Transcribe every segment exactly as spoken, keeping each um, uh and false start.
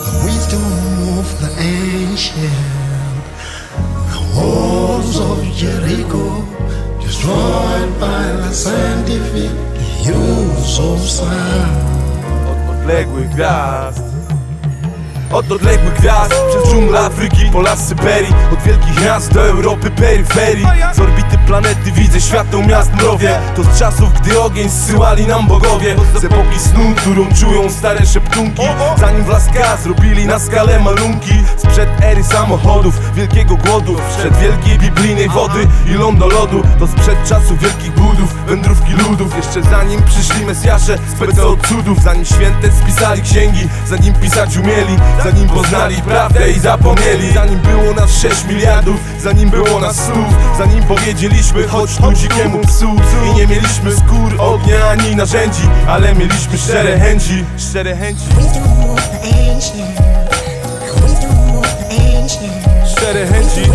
wisdom of the ancient, the walls of Jericho destroyed by the scientific use of sound. Od odległych gwiazd, od odległych gwiazd, przez dżunglę Afryki, po las Syberii, od wielkich miast do Europy, peryferii. Z orbity planety widzę światło miast mrowie. To z czasów, gdy ogień zsyłali nam bogowie. Z epoki snu, którą czują stare szeptunki, zanim w Laska zrobili na skalę malunki. Sprzed ery samochodów, wielkiego głodu, sprzed wielkiej biblijnej wody i lądolodu. To sprzed czasów wielkich budów, wędrówki ludów. Jeszcze zanim przyszli Mesjasze, spece od cudów. Zanim święte spisali księgi, zanim pisać umieli, zanim poznali prawdę i zapomnieli. Zanim było nas sześć miliardów, zanim było nas słów, zanim powiedzieliśmy chodź tu dzikiemu psu. I nie mieliśmy skór, ognia ani narzędzi, ale mieliśmy szczere chęci, szczere chęci, szczere chęci.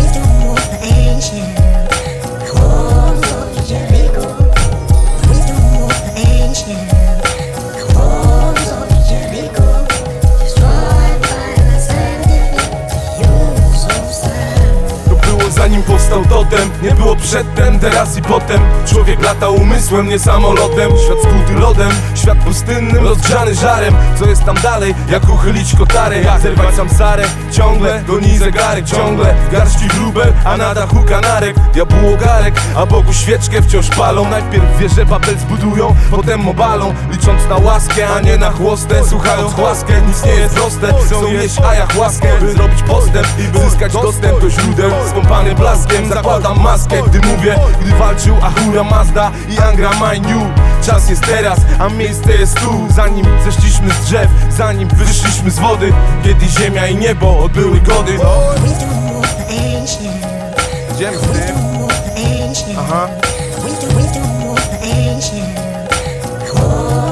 Zanim powstał totem, nie było przedtem, teraz i potem. Człowiek latał umysłem, nie samolotem. Świat skuty lodem, świat pustynny, rozgrzany żarem. Co jest tam dalej, jak uchylić kotarę, jak zerwać samsarę. Ciągle goni zegarek, ciągle w garści wróbel, a na dachu kanarek. Diabłu ogarek, a Bogu świeczkę wciąż palą. Najpierw wieżę Babel zbudują, potem obalą, licząc na łaskę, a nie na chłostę. Słuchając łaskę, nic nie jest proste. Chcą jeść ayahuaskę, by zrobić postęp i by zyskać dostęp do źródeł. Skąpany blaskiem, zakładam maskę, gdy mówię, gdy walczył Ahura Mazda i Angra Mainyu. Czas jest teraz, a miejsce jest tu. Zanim zeszliśmy z drzew, zanim wyszliśmy z wody, kiedy ziemia i niebo odbyły gody. Idziemy z tym. Aha.